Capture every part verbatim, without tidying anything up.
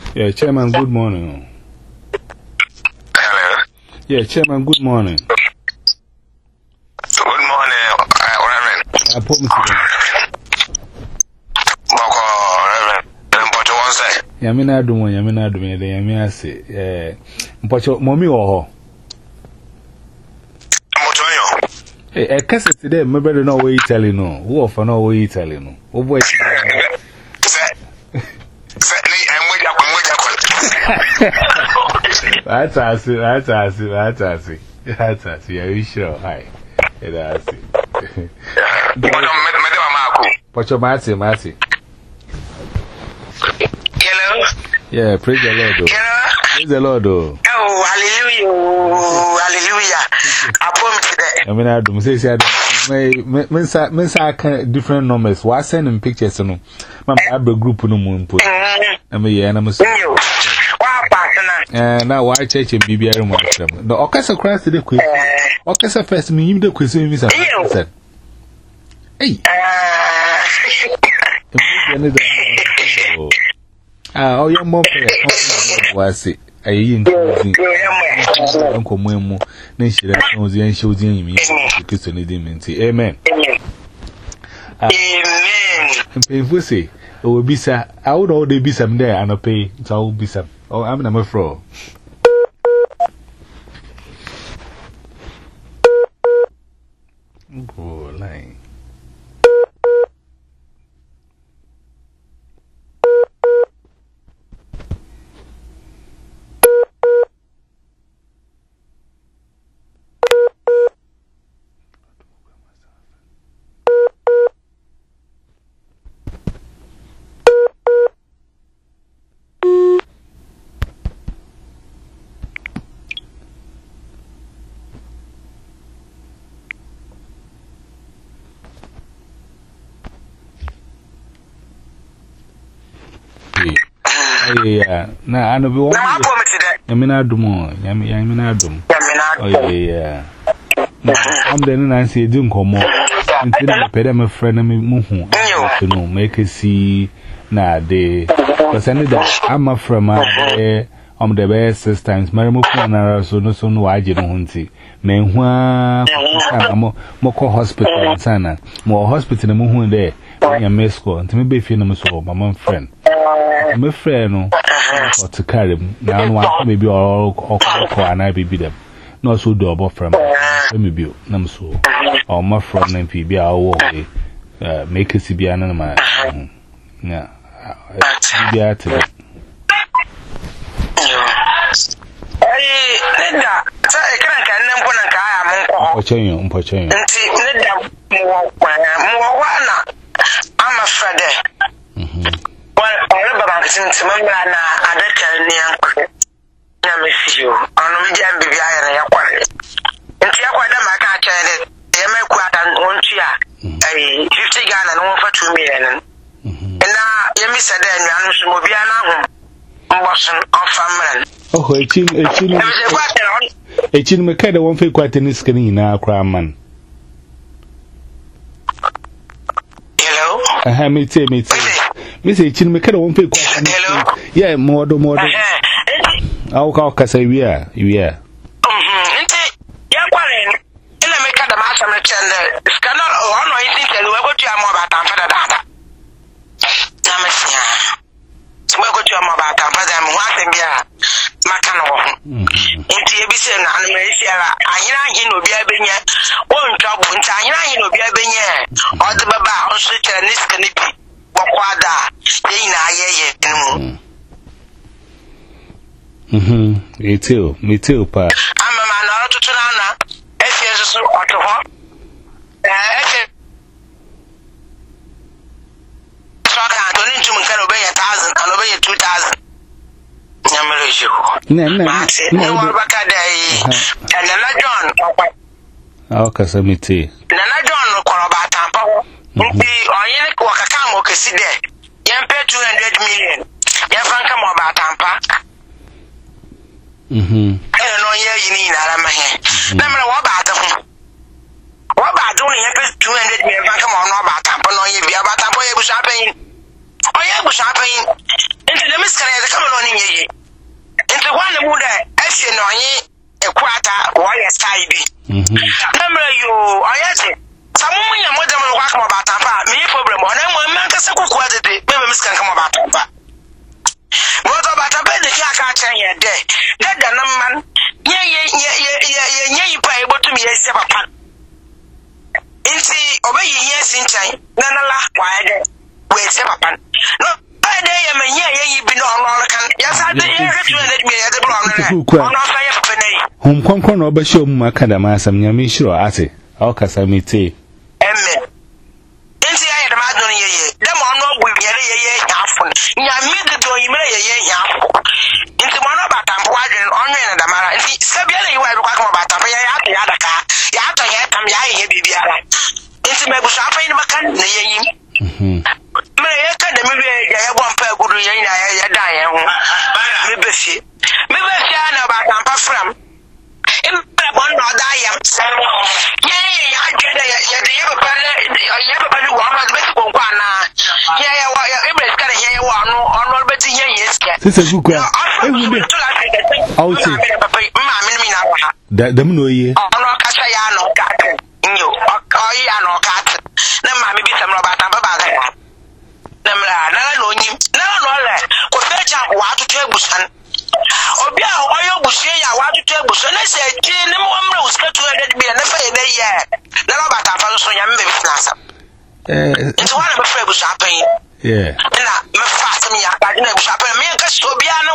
Yeah, Chairman, good morning. Hello. Yeah, Chairman, good morning. Good morning, Reverend. I put me to Moko, Reverend. What you want to say? Yamina do one, Yamina do me, the Yamina say, eh, Mpocho, mommy or a cassette today, my brother, no way Italy, no. Who for no way Italy, no. Oh, boy. That's us, that's us, that's us. That's us. Are you sure? Hi. That's it. Pocho Mati, Mati. Hello? Yeah, praise the Lord. Praise the Lord. Oh, hallelujah. Hallelujah. I promise that. I mean, I don't say, I mean, different numbers. Why sending pictures? No, my Bible group no moon put. I mean, yeah, I'm a and now, why church and B B R? The orchestra crashed the quiz. Orchestra first, me, you the quiz. Hey, ah, oh, your mom was it? I ain't Uncle Memo, then she knows the ancient Jimmy, because I need him. Amen. Amen. If we say, it will be, sir, I would already be some there and I'll pay, so I will be some. Oh, I'm number four. Go line. Yeah, now I know we want to. I mean, I do more. I mean, I mean, I do. Oh, yeah. I'm the Nancy doing come more. Until I pay them a friend and me move to know, make a see now. They because I need that I'm a friend, my I'm the best six times. My move on, so no, so no, I didn't see. Meanwhile, I'm more hospital and sana. More hospital and move there. I'm a school, and to me be feeling so, my mom friend. I'm a friend, or to carry him. Now, maybe all or and I be them. Not so double from me, be no so. Or my friend and P B our way, make a C B an animal. Yeah, be at it. Watching you, watching you. I'm afraid. Well, all about since remember na adaka ni anko na me fio onu bi jam bibia ya ya kware nti ya kwada maka a chede e me kwada wontu a eh fifty Ghana no fa two million na ye mi sada anuanu so mo bia na ho mboson ofamran oh echin echin echin me kada won fe kwata ni skani na akra man. Hello aha me te me te Mister Chin, me kind of one pick. Hello? Yeah, more do more. I'll call Casa. We are, we are. Um, young one, in a make a master of the scanner or one or anything that we go to your mobile for the data. Namasia. So we go to your mobile for them once and be a Macano. Into a business and Malaysia, I hear you will be a benya, one trouble, and I hear you will be a benya, or the Baba, or such a list can be. Mhm. Me too. Me too, pa. I'm a man out to Tunana. If you so auto hop. Eh. So I don't need to make obey a thousand and obey two thousand. Namaru. No, no. No one back a day. And another John. I'll cause me tea. Nana John no call about Tampa. Nti onye kwa kaka mo kesi de yen pay two hundred million yen franka mo ba tampa mhm eh no ye yini na ara ma he na me wo ba da ho wo ba do yen pay two hundred million franka mo no ba tampa no ye bia ba tampa ye bu shapen onye bu shapen nti de miskara ye kama no ye into one mu da ese no yin ekwata wo ye style bi mhm namra yo oyase samu nya modem no kwa kama batampa me problem ona mo man ka se kokwa de be be miskan kama batampa mo to batampa de ki aka chen ye de de da na man ye ye ye ye ye ye ipa e botum ye se papa inti obayi ye sinchan na na la wa de we se papa no ade ye me ye ye bi no no kan ya sa de ye retu na de me ye de bro no no fa ye papa nei hum konkon no ba show mu aka da ma asam nyame shiro ate o kasa mete amen inti ya ye de ma don ye ye de mo no bu ye ye ye yafun nyame de to yimre ye ye yafu inti mo no batampo adwen onwe na da mara inti sabia na yi wa kwa kama batampo ye ya ya da ka ya to ye tam ya ye bibiara inti me bu shafa ni makan na ye yim mhm me ye ka de me be ya ye bon pa gudu ye na ye da ye ho me be fi me be fi na batampo from imbe bon no da yam ye ye ya je da ye de ye ba le ye ba le wa ma be ko kwa na ye ye wa ye be ska ye ye wa no ono be ti ye ye ska sise buku a ewu be auti ma me mi na wa da dem no ye ono ka sha ya no ka nyo o ya no ka na ma me bi sam ro ba ta ba ba ga na mra na no nyim na no le ko fe ja wa atutu egusan obi a oyo busie ya wa atutu egusan na se ti ni mo mra uska two hundred bi na fa ye na ye na ro ba ta fa so nya me be finasa eh nti wa na be fa egusan pan yeah na me fa sam ya ka na egusan pan me ka so bia no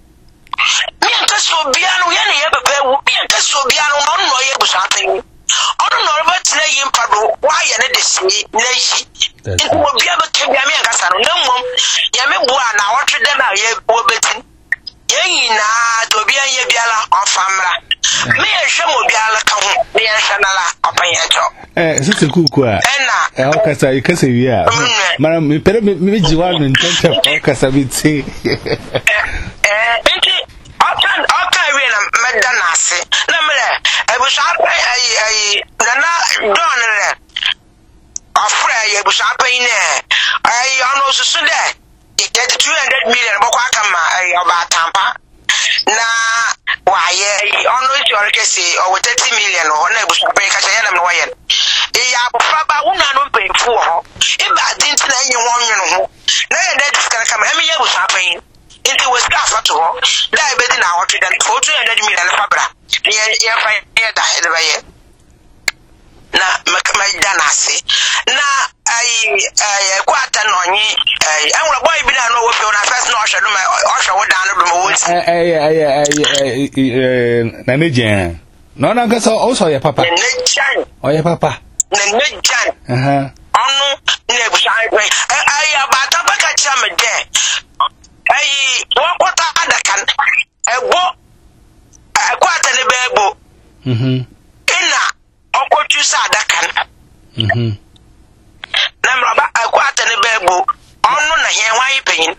me ka so bia no ye na ye be be me ka so bia no no no ye egusan pan ono no ba tire yi mpado wa ye ne de si na yi nti mo bia be ke bia me ka sa no na mom ya me bua na wotwe de na ye wo betin ye na to bia ye biala ofamra me ye hwe mo biala ka ho me ye hwe na la opanya jo eh sisi kuku a eh o kasa i kasa wi a mara me pere me jiwa no ntenta o kasa bi ti eh nti okan okan wi na medda na ase na mere ebusa pa ai ai na na don re afra ye ebusa pa ine ai ono susu de get two hundred million boko aka ma ai oba tampa na wa ye ono ti orkesi o thirty million o na ebusa pa ka che na me wa ye e ya bofra ba wona no pemfu ho e ba din ti na enye won nwene ho na ye na diskara kama emi ye ebusa pa yin inti was gas to ho da e be di na what dan for two hundred million fabra ye ye fa ye da e ba ye na makama danasi na ai ai kwata no nyi ai enwere boy bi na no wo fi na first no ohwe no ohwe wo dan no wo si ai ai ai na ne jen no na ga so also ye papa ne jan o ye papa ne ne jan aha onu ne bu sai ai abata baka cha me de ai wo kwata adakan ego kwata ne bebo mhm ina okotu sa adakan mhm na mraba akwata ne bebo onu na he wan peyin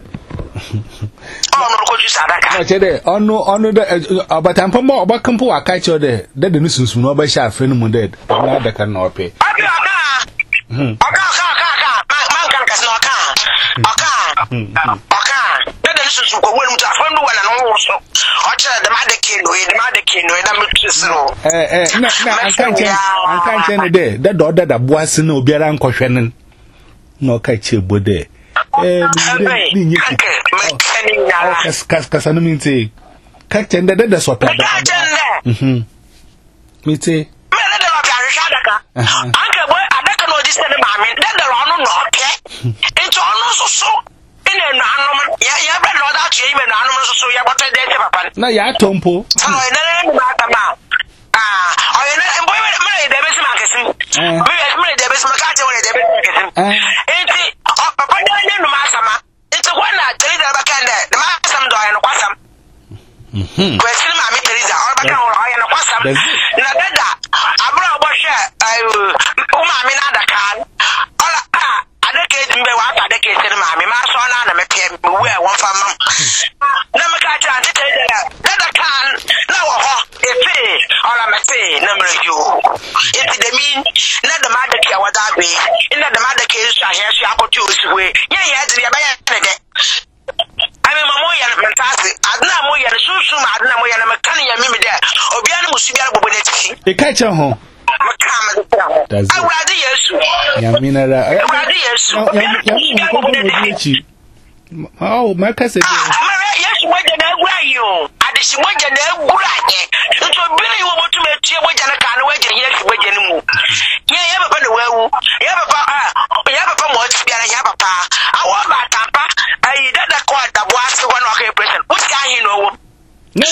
onu okotu sa adakan na chede onu onu de abatampa mo obakampo aka che de de de nusunsun no ba sha afre no mu de na adakan na ope abi aka mhm aka aka aka man kan kas no aka aka aka de de nusunsun ko wonu ta fandu wala no wo so o chere de ma de kino e de ma de kino e na mutrisiro eh eh na na ankanche ankanche ne de de do de da boase na obiara nkohwe nen no ka che bode eh ni ni kas kas kas anu minti ka chende de de so pa da mhm miti me de de ka risha daka anke boy adaka no di sene ma me de de ro no ke into ono so so ina no anu ya ya bre no da tu ime no anu so so ya bote de papa na ya tompo so ina ne ma ta ma ah o ina boy me me de be sima kesin me me de be sima ka je wona de be kesin enti papa de ne no ma sama enti wana tele da ba kan de ma sam do ya no kwasam mhm kwesiri ma me tele da o ba kan o ya no kwasam na dada abro obo hwe o ma me na da kan ola ah adake mbe wa adake sene ma me ma so na na me pie we e won fa mam na me ka ja ante tele da dada kan na wo ho efi ola me fi na me you efi de min na da ma adake wa da be ina da ma adake su ahia su akotu osuwe ye ye de ya ba ya ne de ami mamo ya mentase e catch her home. That's it. Yamina, oh, my cousin. Yes, what did I wear you? I just went to the Guranye. So, Billy, you want to make you what I can't wait to hear what you know. You have a better well. You have a you have a more to get a papa. I want my papa. I did a quite the was one of your present. What's guy you know? No,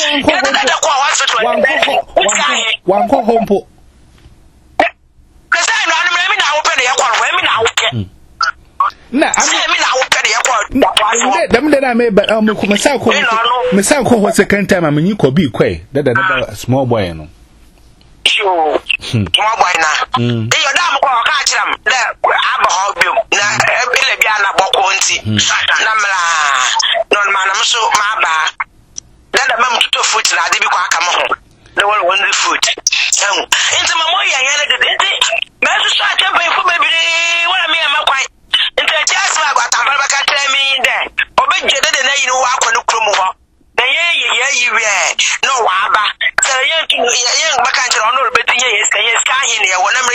one go home. Because I know I'm now open the airport. Women now open. No, I'm not open the airport. Them that I made, but I'm Masako was second time. I mean, you could be quay. That another small boy. No, sure, small boy now. You're damn well catch them. That I'm a hobby. Now, every Biana Boconti. Namla, non man, I'm so my bad. Then the member to foot, and I didn't come home. The one won the foot. Into my boy, I had it. Master Sergeant, for maybe what I mean, I'm quite. Into a chance I got a America tell me there. Or be jetted and you know, walk on the Crumo. The year you wear no waba. So you young Bacancher on all better years, and you're skying here. Whenever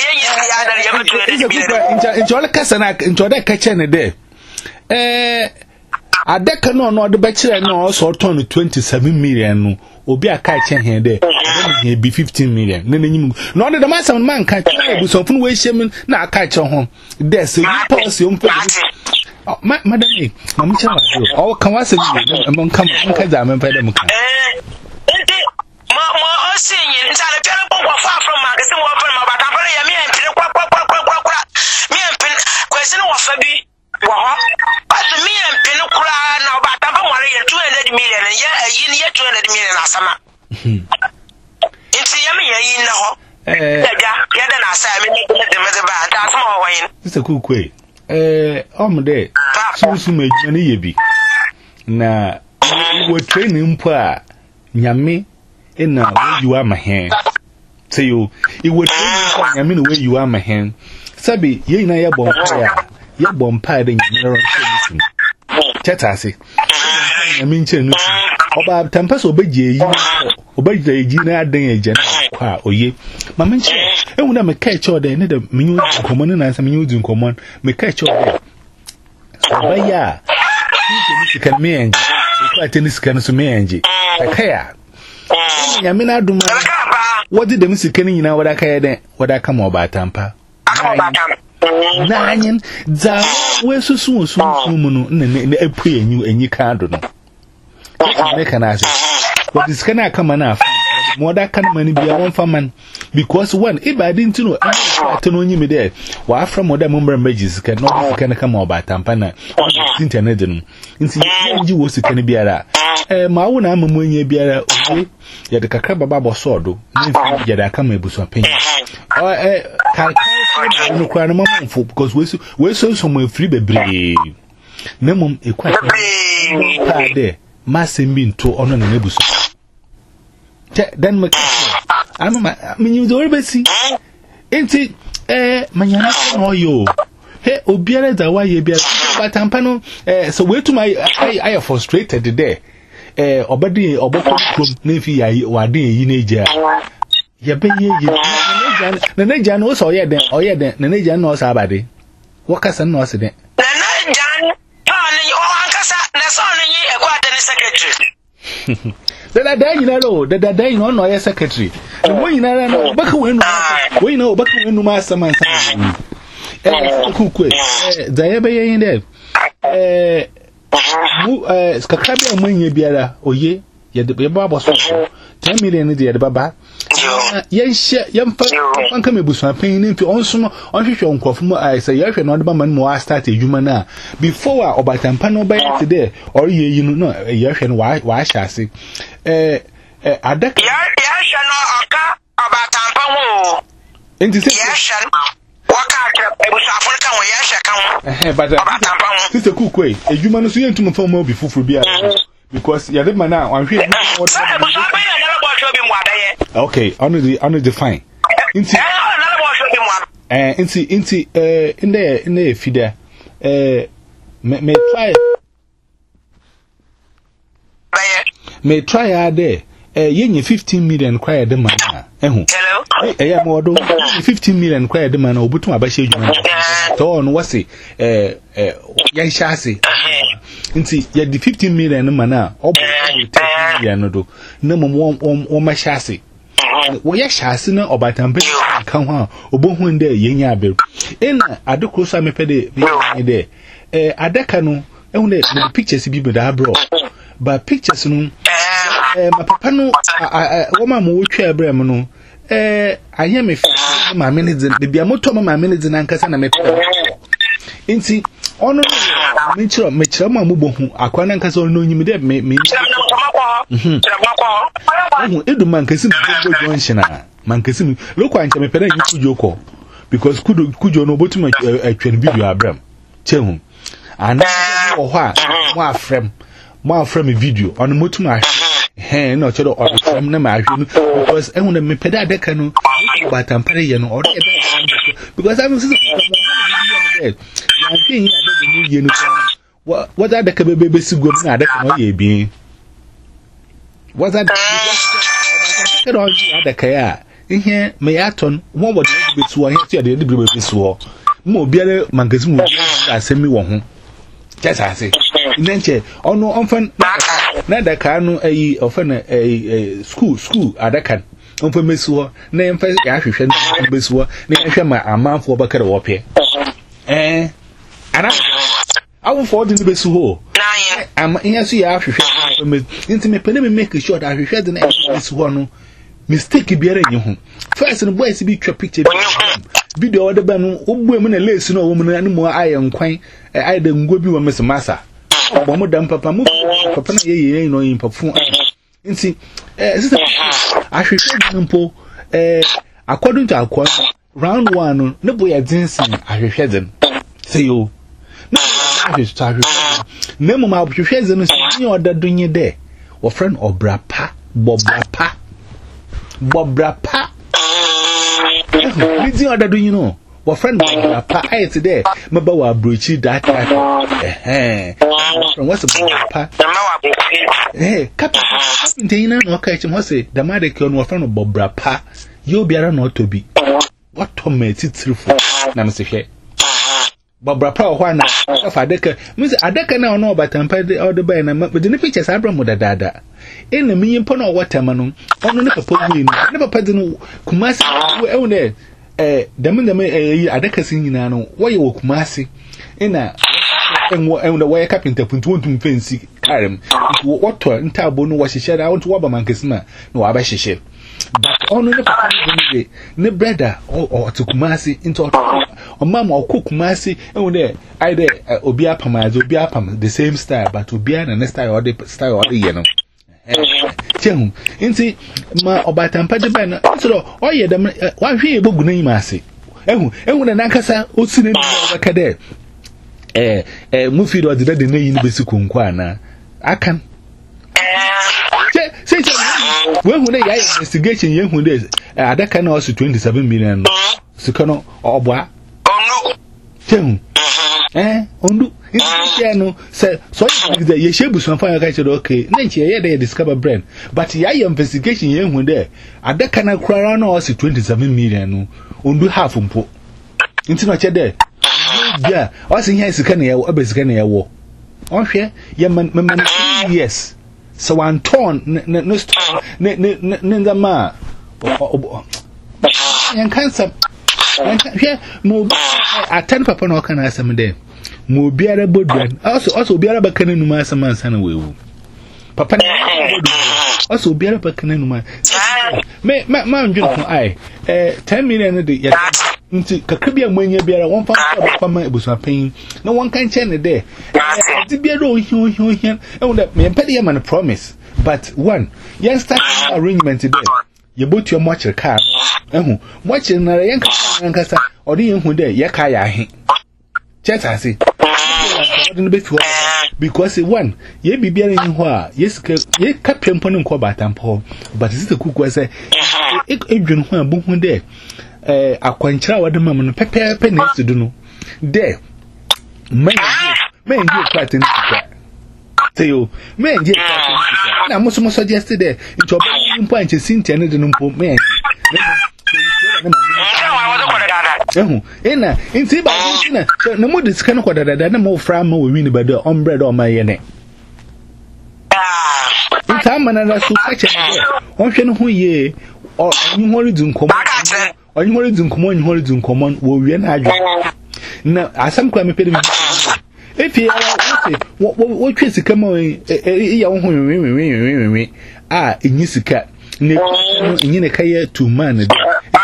you enjoy the Cassanac, enjoy that catching a day. Eh. A deca no, no, the bachelor no also turned twenty-seven million. Obi a catching here there. He be fifteen million. No, the master man catch you. So, from where shaman now catch on home. There's a policy on Madam, Mamma, all come us among come because I'm a pedam. Mamma, singing inside a terrible far from Magazine Water, but I'm very me and me and question of Fabi. But me and Pinocula now, but I'm worried two hundred million a year, a year, two hundred million a summer. It's yummy, you know. Eh, yeah, then I say, I mean, the bad, that's more wine. It's a cool way. Eh, I'm there. So, so much money be. Now, we're training poor Yammy in now where you are my hand. Say you, it would train I mean, where you are my hand. Sabi, ye na ya bon fire. Ya bon pie in your own Chatasi. I mean, about Tempest obey ye, obey the Gina Danger, or ye. Mamma, and when I'm a catch or they need a menu common and some news in common, may catch or there. But ya, you can manage, quite in this kind of manage. I mean, I do what did the Mister Kenny know what I care what I come about Tampa? Nine, that where so soon, soon, and a pray you and you can't do. Mechanize but this can I come enough more that kind of money be a one for man because one if I didn't know I don't know you there why from other member mages cannot can come about Tampana internet into you was can be a my own am when you be a ya the Kakaba Baba sword ya that come a bus of pain or no cry a moment for because we're so somewhere free baby Nemum a quite there. Massing being to honor the nebus. Then, I mean, you don't ever see. Ain't it, eh, Manana or you? Hey, Obiara, the way you be but Tampano, eh, so where to my I are frustrated today. Eh, or body or bottom from Navy, I or day in Asia. Ya be ye, the Najan knows or yet then, or yet then, the Najan knows somebody. What can know accident? Then I die in a row, that I die in one lawyer secretary. And when you know, back when we know, back when you master my son. Cook, the ever in there. Eh, Scacabia, when you be a or ye, yet the Baba was ten million a year, Baba. Yes, young one come with some pain into also on his own coffee. I say, you should not man more started human before or by Tampano by today, or ye, you know, a year and why, why shall I say? Eh, I deck. Yes, you know, about Tampano. And this is what I but this is a cool way. A human is going to perform more before for beer because you're the man now. I'm here. Okay, only the only the fine. Inti, eh, inti, inti, eh, in there, in there, feeder, eh, may may try, may try out there, eh, yen fifteen million cry the man. na ehu eh ya mo do fifteen million kwa de man obutum abahye adwuma to no wase eh eh yan hyase nti ya di fifteen million man na obo ten million do na mo wo ma hyase wo ya hyase na obatambe kan ho obohu nde yenya aberu ena adekro so amepede de eh adaka no ehu ne pictures bi be da bro ba pictures no eh my papa no wo ma mo wotwa abram no eh aye me ma me ne de bia moto ma me ne de nankasa na me nti ono me chiro me chiro ma mo bohu akwa nankasa ono nyim de me me mhm edu mankasi mo junction a mankasi loko anche me pere kujo ko because kudo kujo no botuma atwen video abram chehu ana wo ho a mo afrem mo afrem video ono motuma eh no chodo afrem na ma ahwe no because ehun na me pede adaka no batampare ye no or because I'm saying that I think adaka no ye no what adaka bebe sigo na adaka no ye bi what that adaka ya ihe me yaton won wo de be tuo ihe ti de de be be tuo mo biare magazine mo asemi wo ho kesa se nenche ono onfan na adaka no ayi ofan ayi school school adaka onfa mesuo na emfa ya hwehwe na mesuo na hwehwe ma amanfo bakare wo pe eh ana awu for the besuo am ihe so ya hwehwe nti me pele me make sure that hwehwe de na mesuo no mistake biara nyi ho first no boys bi twa picture video order ba no obu emu na lace no wo mu na mu aye nkwan aye de ngo bi wo mesemasa bo mu dam papa mu papa na ye ye no yin pafu nti eh sister ahwehwe mpo eh according to akwa round one no ne boy adinsin ahwehwe den say yo na ahwehwe ahwehwe na mu ma ahwehwe den no si order dunye de wo friend obrapa bobrapa bobrapa Lizzy order do you know what friend bobrapa I today maba wa brochi that eh from what's bobrapa eh captain tina no kai chim hose the mother ke no friend bobrapa you biara no to be what to me titrifu na me se hwe bobrapa ho na of adeka me se adeka na no batampa de all the by na me de pictures abramu dadada ena me yimpo na watama no ono ne papa wi no ne papa de no kumasi e ne eh dem dem eh adaka sin nyina no wo ye wo kumasi ena enwo enwo wo ye carpenter puntu wontum fensi karem woto ntabo no wo hihye da wonto wo ba mankasima no wo aba hihye but ono ne papa de ne brother o to kumasi into o mama o kumasi enwo de ai de obi apamaze obi apam the same style but obi na next style or the style or the ye no Chehun nti ma obatampa de ben so oye dem wa hwe ebogu nan yimase ehun ehun na nankasa osine bi obaka de eh eh mu fi do de de nan yin besi konko ana akan che se che we hu na ya investigation ye hu de adaka na osu twenty-seven million sika no obwa onu chehun eh ondu yeah no say so you ye shebu so fa ka che okay na nche ye dey discover brain but ya investigation ye hu there adaka na krara na o si twenty-seven million no ondu half mpo nti no che there yeah o si here sika na ye wo abesika na ye wo on hwe ye man man yes so one ton no ne ne ne ndama yan cancer hwe mo aten papa na o kana asem there mo biara bodwan also also biara bakana numa asama ansana wewu papa na also biara bakana numa me ma ma ndwe ko ai eh ten million de ya nti kakabia manya biara won fa fa ma ebusa pen na won kan che ne de ti biara o hi o hi o hi e won me pede man promise but one yen start arrangement de ye botu mo chir car ehu mo chir na yen kan kasa odi yen hu de ye ka ya he cheta se because one ye bibia ni ho a yes ye kapempo ne nko batampo but sita kuku say e edwun ho a bohu de eh akwanchira wade mam no pepepe na sidu no de men men ye kwate ni sika teyo men ye kwate ni sika na muso muso suggest de nto ba mpo anche Cynthia ne de no mpo men ehu ina inti ba ntina na mo disika no kwadada na mo fra ma wo wini bado on bread o ma yene inta mana na su kache on hwe no ho ye onyi hori dunkomo onyi hori dunkomo onyi hori dunkomo wo wie na adwo na asam kwa me pede me efi ya wo wo twa sika ma e ya wo ho we ah enyi sika ne enyi ne kaye to man de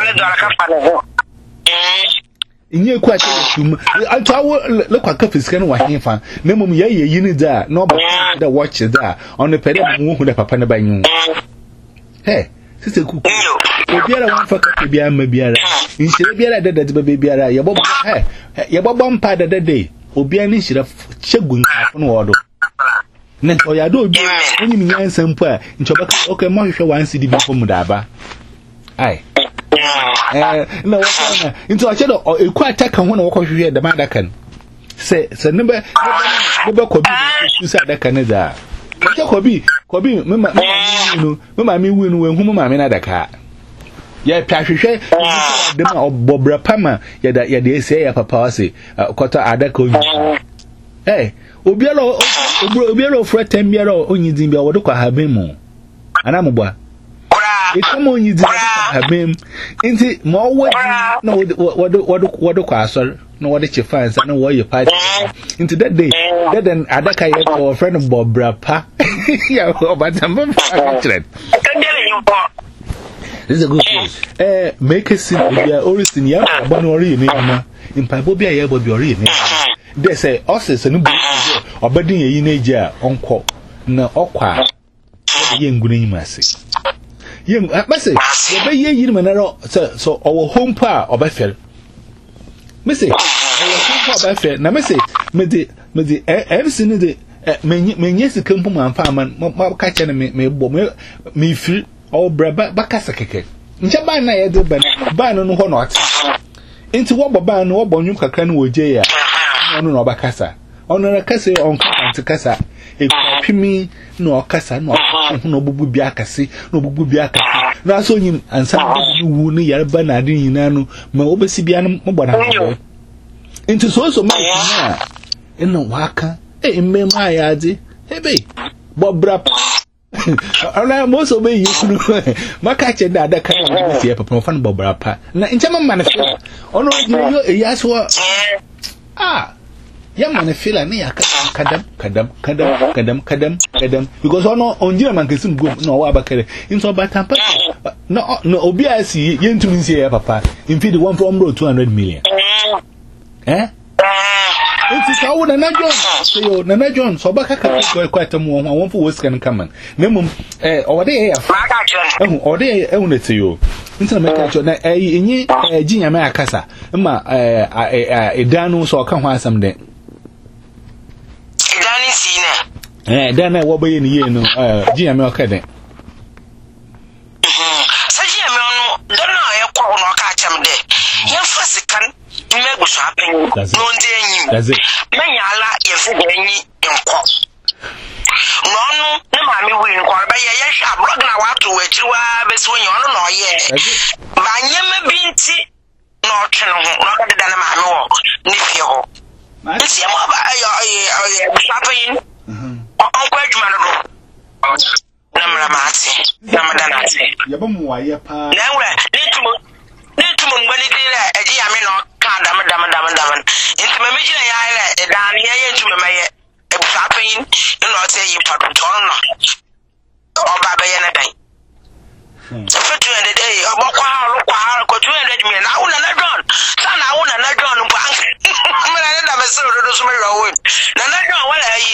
inye kwa che tum alto awo le kwa kafe sika no wa henfa na mum ye ye yini da no ba da watch da on the pede mu hu da papa na banyu he sise ku obiara wan fa kafe bia ma biara inshire biara da da ba biara ye bobo he ye bobo mpa da da de obiara ni shira chegun afo no wodo na o ya do obi onyi mi nyansa mpo a nchoba okay mo hwehwe wan cd bi fo mu da ba ai eh na wakana into achedo eku ataka ho na wokohwe da madakan se se nebe nebe kobi su sa daka ne da ke kobi kobi mema no mema mi wi no wenhu mema mi na daka ya twahwehwe de ma obobra pama ya da ya de ese ya papa wase kota adaka obi eh obiara obiara ofra tembiara onyidin bia wodo kwa haben mu anamugba itomo onyidin habem inti mo wodi na wodi wodi wodi kwa asor na wodi chefans na wo ye party inti that day that then adaka ye ko friend Bobra pa ya obatamba actually this is a good place eh make a sin bia orisin ya agba na ori ni ma impa bo bia ya bo bi ori ni they say us no bu obadin ye na eji a onko na okwa ye ngunu nyimase yem mase ye be ye yiri manaro so so owo home pa obafel mase owo home pa obafel na mase me de me de everything de menye menye sikampu manfa man ma ka che na me me bo me me firi o braba bakasa keke nche ban na ye de ban ban no ho no ate enti wo bo ban no wo bo nwum kakra no woje ya ono no bakasa ono na kase on ka kasa ekwapimi no okasa no no bubu bia akase no bubu bia akase na so nyim ansa bubu wu ni yarba na adin yina no ma obesi bia no mbona into so so ma na eno waka e mmema ya ade ebe bobra ana mo so be yikunu maka che da da kan na sie papa fa no bobra pa na nchema ma na fe ono yo eyaso ah ya man feel na ya kadam kadam kadam kadam kadam kadam because ono onjira man kesim go no wa bakare into batampa no no obi asi yentum nsie ya papa in feed one from two hundred million eh it's how na na John so na na John so baka ka ko kwata mu ho won fu woskan kaman na mum eh ode ya eh ode eh na tiyo ntina me ka cho na eh enyi ginya me akasa ma eh edanu so ka ho asam de eh dana wo baye ni ye no eh ginya me okade sa ginya me no dana ye kwa no ka cham de ye fasikan me go so happen no nde enyim menya ala ye fu enyi enko no no ne ma me wi nko ba ye ye hwa blog na wa to wachi wa be so nyi ono no ye ba nyema binti no twe no ho no ka de dana ma me wo ni fie ho nsi mo ba ayo ayo shopping on kwa juma no na mra maati na madana ati yaba mu wa ye pa na wura ni tumo ni tumo ngani dire eji ya me no ka dam dam dam dam nti me meji na ya ile e dan ye ye tumo me ye e bu shopping no say yi pa to no o ba be ye na dan so for two hundred day o bo kwa ro kwa ko two hundred million na una na don sa na una na don bu an me na da be so do so me ro won na na don wala yi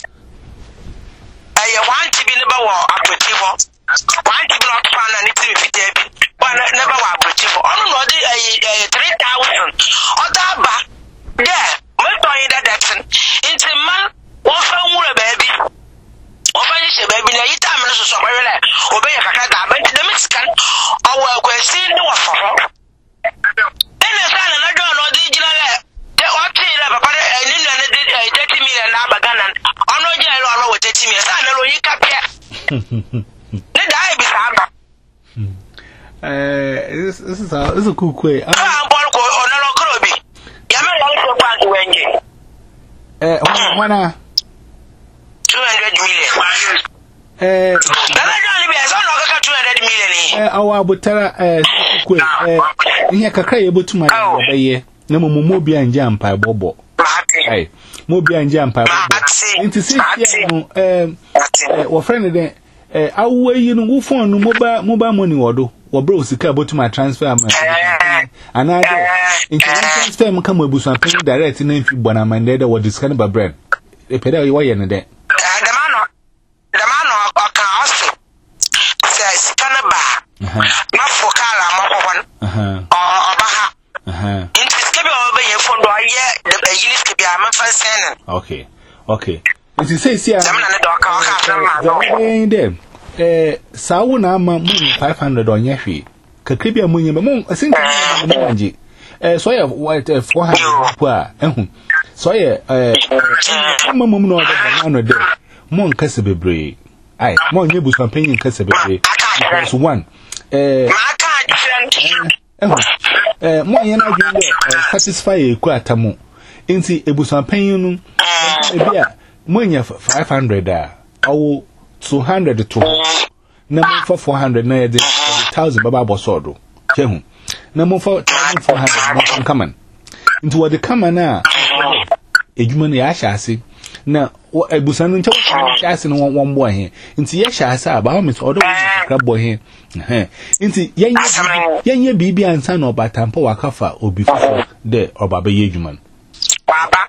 aye one to be never wa akwetibo one to block pan na niti fitebi one never wa akwetibo onu no di aye three thousand oda ba there me to yi that that into man wo fa nwura baby wo fa yi se baby na yi time no so so kwele obe ya kaka ga ba the Mexican owo akwesi ni wa fa ho ene sa na na do no di jina le de o ti le papa ni na ne thirty million na ba Ghana ono je lo lo we thirty million sa na lo yi kapia ne dai bi sa ba Eh, this this is a this is a cool way. Ah, Paul ko onalo krobi. Ya me ya ko pa ko wenje. Eh, wana two hundred million. eh Baba John bi so no ka two hundred million ni. eh awa butara eh cool eh ihe kakra ye botuma ya beye na mo mo bi anje ampa bobo. Ai, mo bi anje ampa bobo. Nti si ya no eh wo friend den eh awu yi no wo phone no mobile mobile money wodo. Wo bro sika botuma transfer am. Ana de nti transfer am kam abusu apin direct na mfi bona mande da wo discan ba brand. E pede wo ye ne de. The man no the man no ka also. Say scan ba. Na fokala mo ko won. Aha. Oba ha. Aha. Nti skebi oba ye phone do aye the unit skebi am fa send. Okay. Okay. Nti say see am. Zamna ne do ka ka na dem. Eh sawo na ama mu five hundred onye hwe. Kakribia mu nyema mu asinka mu anje. Eh so ye what four hundred po a ehun. So ye eh mama mu no da no de. Mo nkase bebre. Ai, mo nye busan penyin nkase bebre. Because one eh ehun. Eh mo ye na dwun de satisfy eku atamu. Nti ebusan penyin no ebia mo nya five hundred a awo two hundred to na mo for four hundred na ye de one thousand baba bosodo chehu na mo for four hundred mo come on into what the come na ejuma na ya hyase na ebusan no nche wo hyase no won bo he nti ye hyase aba ho mit odo kra bo he eh nti yenye yenye bibi ansa na obatampo wakafa obi fofo de obaba ye ejuma baba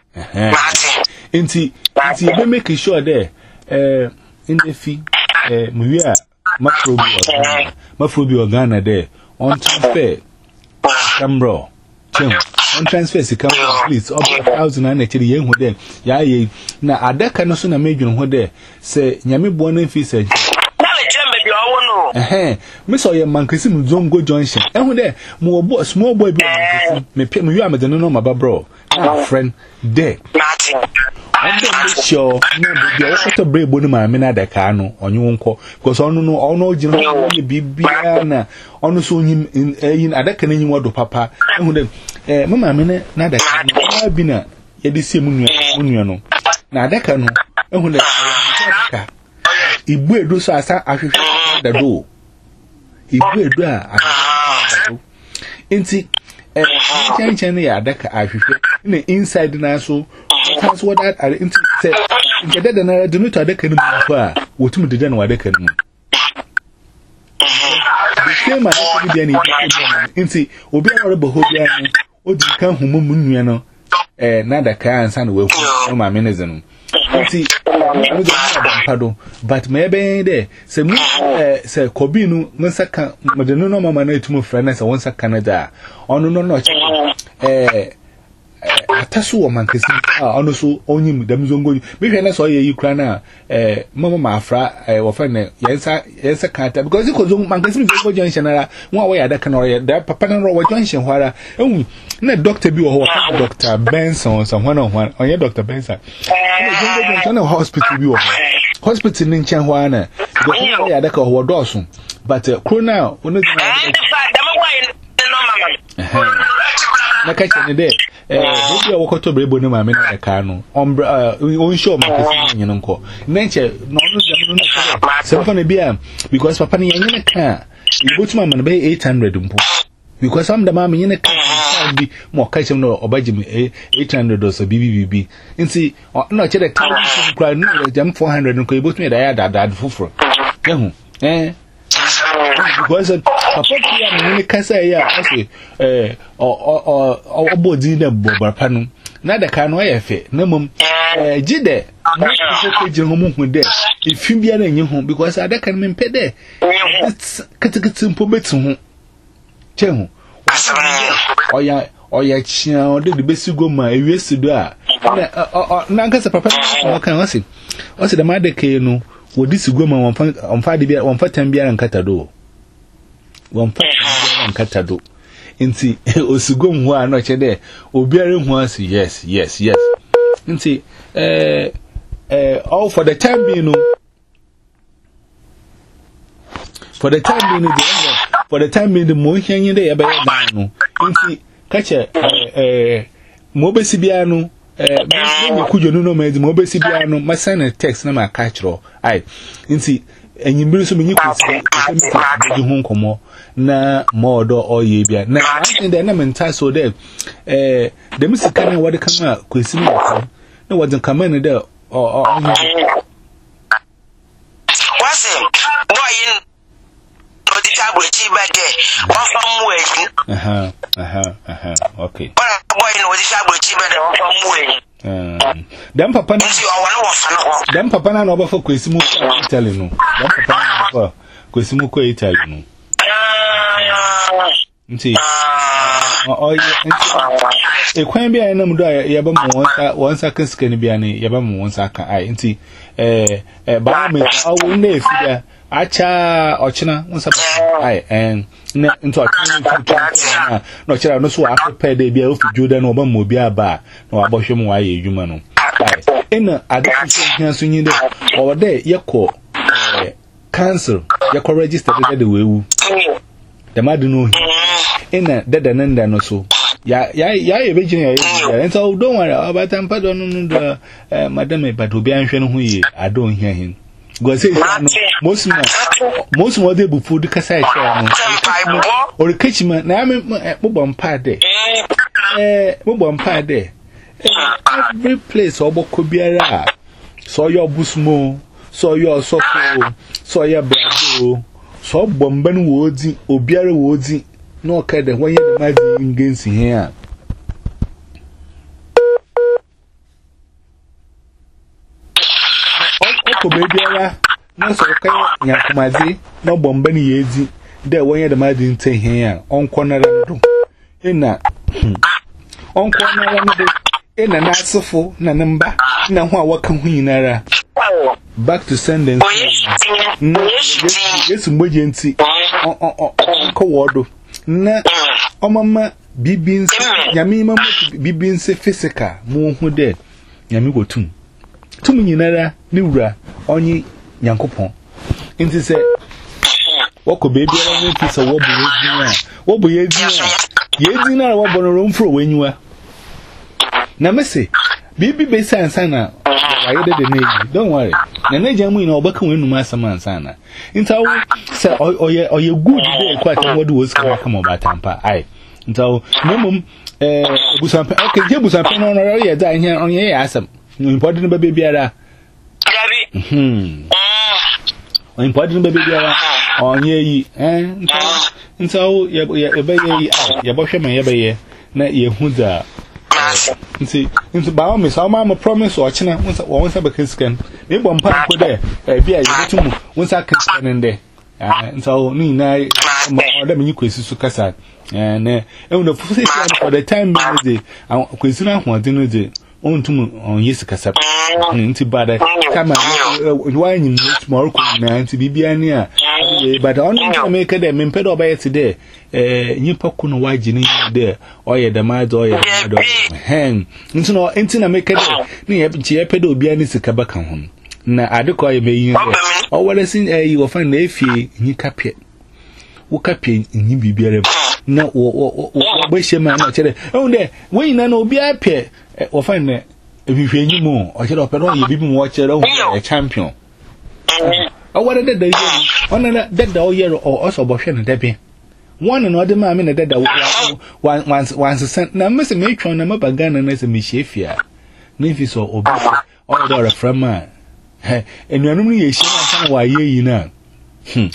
nti nti be make sure there eh in the fee eh muya mafrobi organa mafrobi organa there on transfer camera chem on transfer sika please over one thousand and actually yen ho there ya ye na adaka no so na medwun ho there se nyame bo na fi se eh me so ye mankasi mu zongo junction eh ho there mo bo small boy bi me pe me yu amede no maba bro na friend there I'm not sure no be o ko to brebo no ma me na da ka no onye wonko because onu no onu ogina no bibia na onu so onyim yin adaka na nyim wodo papa ehu dem eh mama me na da ka no bi na ye de sie munua munua no na adaka no ehu dem adaka ibu edo so asa ahwehwe da do ibu edo a ahwehwe enti eh chen chen ya adaka ahwehwe na inside na so that's what that are into say get that na do not adaka no bu a wotum de na adaka no the same as the dey ni into obi a rebo ho bia no odi kan humu munua no eh na adaka ansa na wafu no ma menezenu into no go na pado but maybe there say mu eh say kobi no nsaka modeno no mama na etumu frana say won saka na da onu no no eh atasu wo mankasi ah ono so onyim damzongo me hwe na so ye yikra na eh mama ma afra eh wo fa na yensa yensa kata because ko zo mankasi me go junction na won a wo ya da kana ro da papa na ro wo junction hwara ehun na doctor bi wo ho Doctor Benson so hwan hwan onye Doctor Benson na zongo junction na hospital bi wo hospital ni nchen hwa na because wo ya da ka ho dosun but corona ono na kacha ne de eh bobi a wokoto brebo ne ma me na ka no on on show ma kesi nyin nko na nche no no jam no na se fa na bia because papa ne nyin ka ibotuma ma na be eight hundred mpo because am da ma me nyin ka bi mo kacha no obajim eight hundred or so bibi nti no che de ka kra no jam four hundred nko ibotuma da ya da da fufuro ehu eh because papa ya me kasa ya ase eh o o obodi na bobarpa no na da ka no ya fe na mum eh gide mo ko je ho mu hu de ifi bia na nyi ho because adaka no mpe de katikati mpo betu ho che ho oya oya chia o de besi go ma ewiesi do a na nkasa papa no kan wase wase da ma de ke no wodi sigo ma wonfa wonfa de bia wonfa tan bia nkata do wonfa bia nkata do nti osigo nhu a no che de obiare hu asi yes yes yes nti eh eh all for the time being no for the time being the for the time being the more hanging there by no nti kache eh mo besi bia no eh me kujo no no me mo besi bia no ma send a text na ma catch ro ai nti enyimiri so me nyikusi e me hu nkomo na mo do oye bia na one day na mental so there eh the music na what come kwesi me na what come in there o o what's it boy in no the table chiba there one from way aha aha aha okay boy in no the table chiba there one from way um dem papa na dem papa na no ba for kwesi mu Italy no dem papa na for kwesi mu ko Italy no nti o e kwan bia na mu do ya ba mu wonsa wonsa kaska ni bia ni ya ba mu wonsa ka ai nti eh eh ba me awu na efida acha ochina wonsa ai en na nti ochina no chira no so afepe de bia ofi juda na oba mu obi aba na wabohwe mu wa ye edwuma no ai ina ade ntia so nyi de o de yekọ cancel yekọ register de wewu the madu no ina dada nanda no so ya ya ya ye begina ya and so don't worry about am pardon no the madam e but obi anhwe no ho ye adon hia hin go say no most ma most mo de bu food kasa e no or kitchen na me mo bom pa de eh mo bom pa de every place oboko biara so your busmo so your sofo so your brado so bomban wodi obiara wodi no kada when you imagine against here o bebiara no so kai nyakumazi no bomban yedi there when you imagine ten here on corner do ina on corner no ina na asofo na namba na ho a waka hu yinara back to sending yes mboje nti ko wodo na omama bibinse nyame mama bibinse physical mu hu de nyame gotum tum nyinara ni wura onyi nyankopon nti se woko bebi ara no ti se wo bo yedina wo bo yedina yedina wo bo no romfro wenyiwa na mese bibi be sansa na ayede de neji don't worry na neji amu ina obaka wenu ma sama sana ntawo se oye oye good dey kwa ta modu wo ska kama batampa ai ntawo nemum eh busampa okay je busampa no no ye da hia onye ye asam important no be biara mhm important no be biara onye yi eh ntawo ntawo ye ye be ye ye bo hwe man ye be ye na ye hu da nti nti ba me so ma promise o china won sa be kiskan me bom pa ko de e bia ye tumu won sa kiskan nde ah nso ni na o da me kwesi su kasa eh na e won fu se for the time me de kwesi na ho de no de on tumu on yes kasa nti bada kama wa nyi small ko na nti bibia ni a but on make dem me pedo ba yet de eh nyipa ku no waji ni de oye da ma do oye do hen nti no nti na make dem ni ye chi pedo bia ni sika ba kan ho na adekọ ye meyin de o wala sin eh wo fan na efie nyi kapie wo kapie nyi bibia na wo wo ba shema na chere e de we na na obi apie wo fan na ehwehwe nyi mu o chere opedo ye bibi mu o chere o champion o wala de de ona na de da o yero o oso bo hwe na de bi one no de ma me na de da one once once sent na me se me twon na mabaga na na se me hwefia na fi so obi o do reframe ma eh enuanum ni ye hye na wa ye yi na hm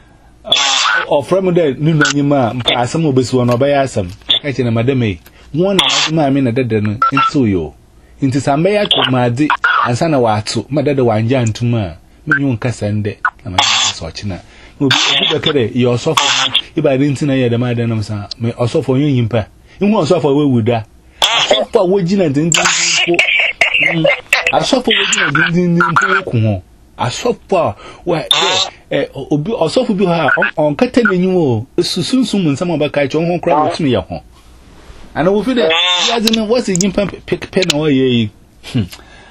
o from de nu no nyima mpa asem obesi won oba ya asem ka che na madame one na de ma me na de de no ntu yo nti sambe ya to made ansa na wa ato madade wanja ntuma menyu nkasa nde na ma so china obi obi bekere ye osofo iba de ntina ye de ma de nam sa me osofo yin yimpa ihu osofo we wuda osofo wo gina dindin ko asofo wo gina dindin ko ku ho asofo wa eh obi osofo bi ha on kata nenyu o susunsum nsam obaka cho ho kra wotunu ye ho ana wo fi de ya de no what's yimpa pick pen o ye yi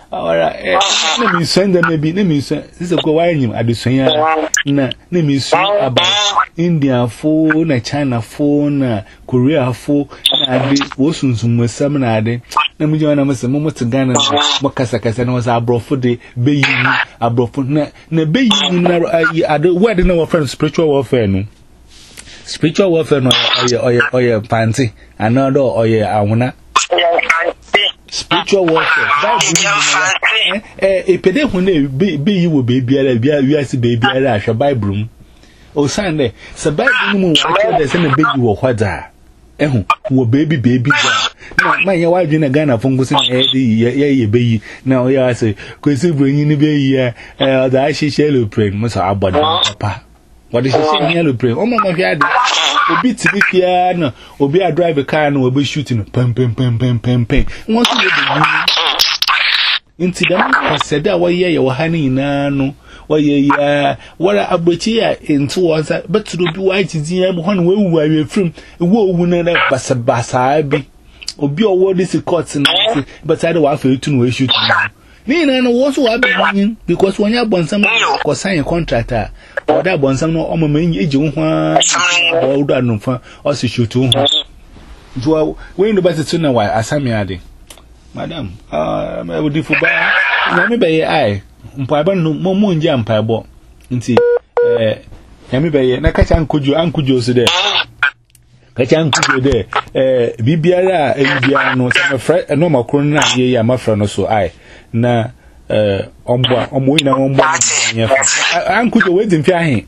Ora, eh, let me send them maybe, let me send this is a go why him at the Sonia. Na, let me send about India phone, na China phone, na Korea phone, na the Wosun seminar. Let me join them as a moment to Ghana. Mokasaka was our bro for the baby, our bro for na baby. I don't where the no friend spiritual warfare. No spiritual warfare, no, or your or your panty, another or your awuna. Spiritual warfare. Eh, a pede when be you will be a baby, I shall buy broom. Oh, Sunday, so by the moon, I send a baby or what are. Eh, who baby, baby. My wife in a Ghana fungus in a ye baby. Now, yeah, I say, because you bring in the baby, uh, the icy shallow pray, Miss Abba, Papa. What is she saying? Yellow pray. Oh, my God. O beat the piano, or be a drive a car and will be shooting. Pum, pum, pum, pum, pum, pum. Want to get incident? I said that way, you were honey in Nano. Why, yeah, what a butcher into was but to do white is the one way where you're from. Woe, winner, Bassa Bassa, be. Or be a word is a court, but I don't want you to know shooting. Nina was what I've been because when you want some sign a contractor. Or that one some no main age on or done for us to shoot to her. When the better sooner why I sami adi. Madam, uh, I would do for by. Let me by I. Umpaban no more jam pabo. Inti, eh, Yami bay, Nakacha could you uncle Jose there. Kachan could you there. Eh, Bibiara, Biano, some friend, a normal corona, ye, my friend, so I. Na. Uh, on board, on winner on board. I'm good waiting for him.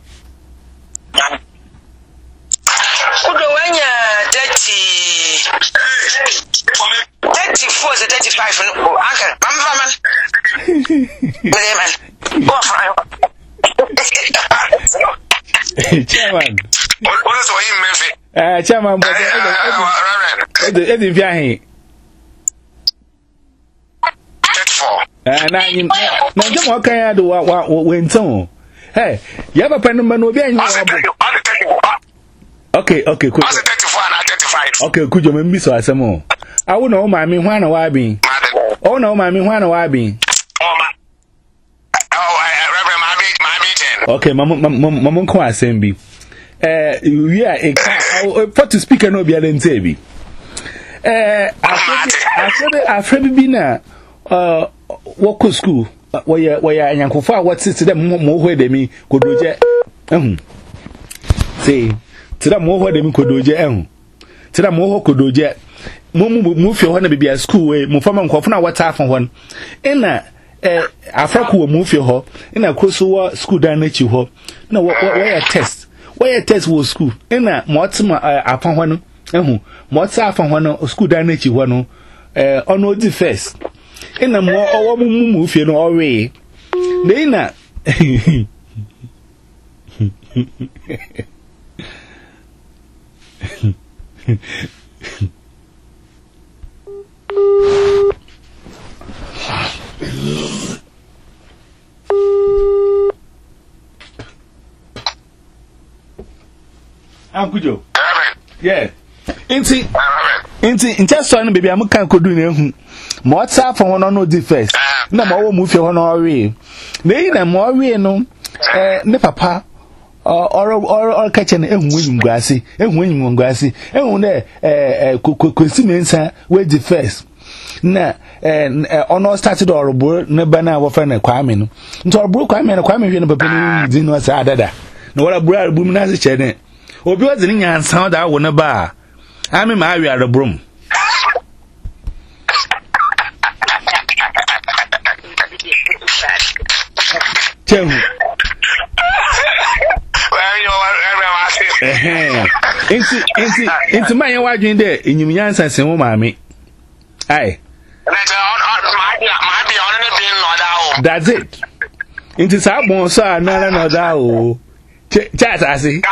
thirty-four, thirty-five, Chairman, what is the way you Chairman, but And I mean, no, don't walk out to what went on. Hey, you have a pen number no being. Okay, okay, cool. Okay, could you miss us some more? I would know my mean one or be. Oh, no, my mean one or be. Okay, Mamma Kwa Sembi. Eh, yeah, a for to speak and no be a Tabi. Eh, I said, I've been uh, walk school. Where where I am for what sits to them more where they me could do jet. Say, to them more where they could do jet. To them more could do jet. Move your one be a school way, move from Kofana what's half on one. In a Africa will move your hop in a close school down at you hop. No, where a test. Where a test was school. In a Mortimer upon one. What's half on one school down at you one. On the first. In a more or move you know already. Dana. Uncle Joe. Yeah. Inti. Inti. Inti. So, baby, I'm can't go do anything. What's up for one on no defense? No more move your one already. They in a more way no. Eh, ne papa. Or or or catching a winning grassy, a winning grassy, and one there, eh, coincidence with the first. Na, and on all started or a board, no banner of friend a quamin. So a broke I mean a quamin in a paper didn't know Sada. No, what a brother boom as a channel. Or be was in and sound out on a bar. I'm in my area at a broom. Tell me. Into into into my watching there in your answer, say, oh, mammy. Aye, that's it. Into Sabon, sir, no, no, no, chat, I see.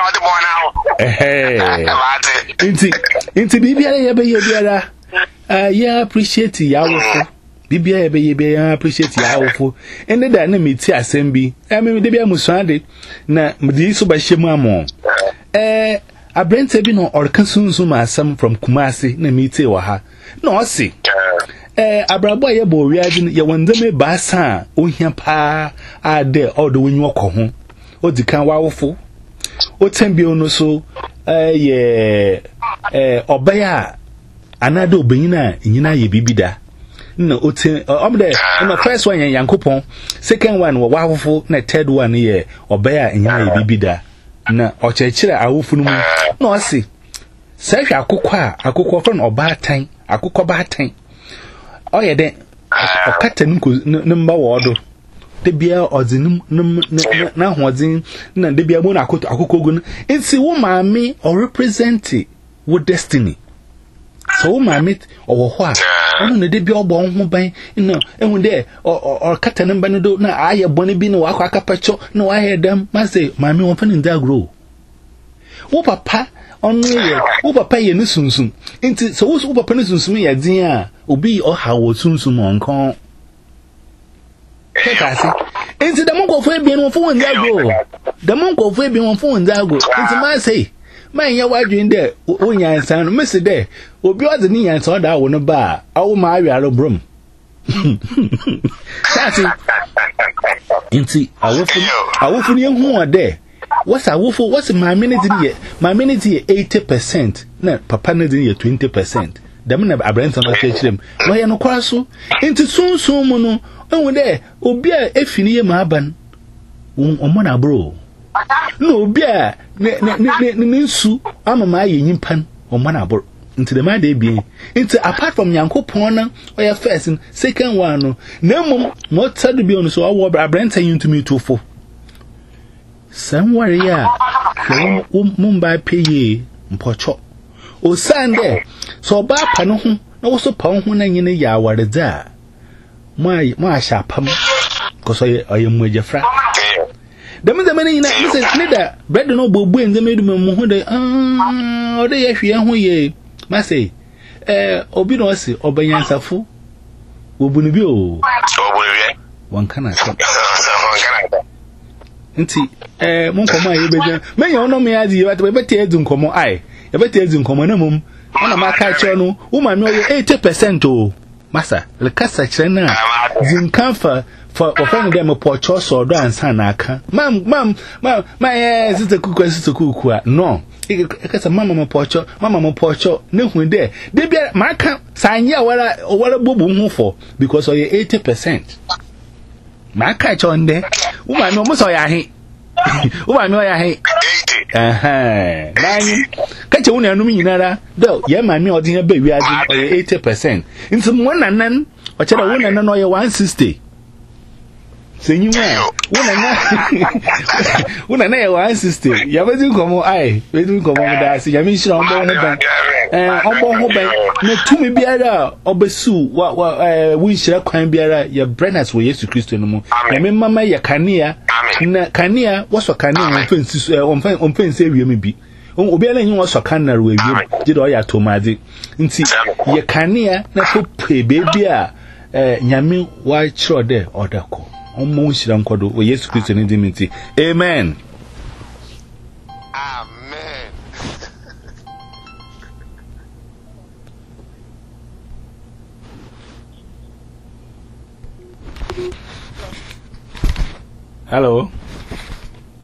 Into into Bibia, uh, yeah, appreciate ya. Bibia, baby, I appreciate ya. And the dynamic assembly. I mean, the Bia Musande, na Mdiso by Shemamo. Eh, a brand sabino or consume some from Kumasi, na mite waha. No, see. eh abrabo ye bo wiade ye wonzeme baasa ohia pa ade odo wenyu okoho odikan wawofo o tembio no so eh ye eh obaya anado obanyina nyina ye bibida na ote omde na first one yankopon second one wo wawofo na third one ye obaya nyina ye bibida na ochechire awofo no mu na osi sehwe akokọ a akokọ from obatan akokọ batan oye den okata numba wodo de bia odin na hodin na de bia mo na akokọ gun nti wo maame or represent wo destiny so wo maame owo ho a ono na de bia obo ho ban no ehun de okata numba no do na aye bone bi na wakọ akapacho na wa he dem ma say maame won fa nda grow wo papa onu ye wo papa ye ne sunsun nti so wo papa ne sunsun ye din a obi o ha wo sunsun onkon keka se nti da monko fo ebien won fo won dago da monko fo ebien won fo won dago nti ma say man ye wadwin de o nyansan no mesi de obi o de ni nyansan da wo no ba awo ma awiaro brom kasi nti awofu awofu ni hu ode what's a wolf? What's my minute here? My minute here eighty percent. No, papa need here twenty percent. The man I bring some church them. Why you no kwaso? Into soon soon mono. And when there, obia efini ma aban. Um omona bro. No obia ne ne ne ne nsu ama ma ye nyimpan omona bro. Into the man dey be. Into apart from Yankopon na oya first second one no. Na mum mo tadu bi on so awo abranta yin to me to fo. Somewhere ya mumba peye mpocho o sande so ba pa no ho na wo so pa ho na nyine ya awareza ma ma sha pam ko so ye mu agefra dem dem ni na listen ni da bread no bobu en dem edum mu ho de ah o de ye hwe ho ye ma say eh obi no se obanyansafo obunu bi o obunu wan kana nti eh mon komo aye beja menya ono me adi ye be bete edu nkomo ai ye bete edu nkomo na mum ona maka che no wo ma me eighty percent o masa le kasa kire na zinkan fa for ofan dem pocho so do ansa na aka mam mam mam ma eh sita kuku sita kuku a no e kasa mama mo pocho mama mo pocho ne hu de de bia maka sanya wala wala bobu hu for because o ye eighty percent maka che onde Uma no muso ya he. Uma no ya he. Eh eh. Kache wona anum nyinara. Do ye ma me odin ba wiade o eighty percent. Nti mo nanan o chere wona nanan o ye one sixty. Senyuma. Wona na. Wona na ye one sixty. Ya bedi komo ai, bedi komo da se ya mi shira ombo ho ban. Eh ombo ho ban. Na tumi biara obesu wa wa eh wi shira kwan biara ye brenas wo Yesu Kristo no mu. Ya me mama ye kanea na kanea wo so kanea on fensi on on fensi ewiem bi. Obi ala nyi wo so kanea ro ewiem. Gide o ya tomade. Nti ye kanea na so pe bebi a eh nyame wa chiro de odako. Omo shira nkodo wo Yesu Kristo ni dimiti. Amen. Amen. Hello.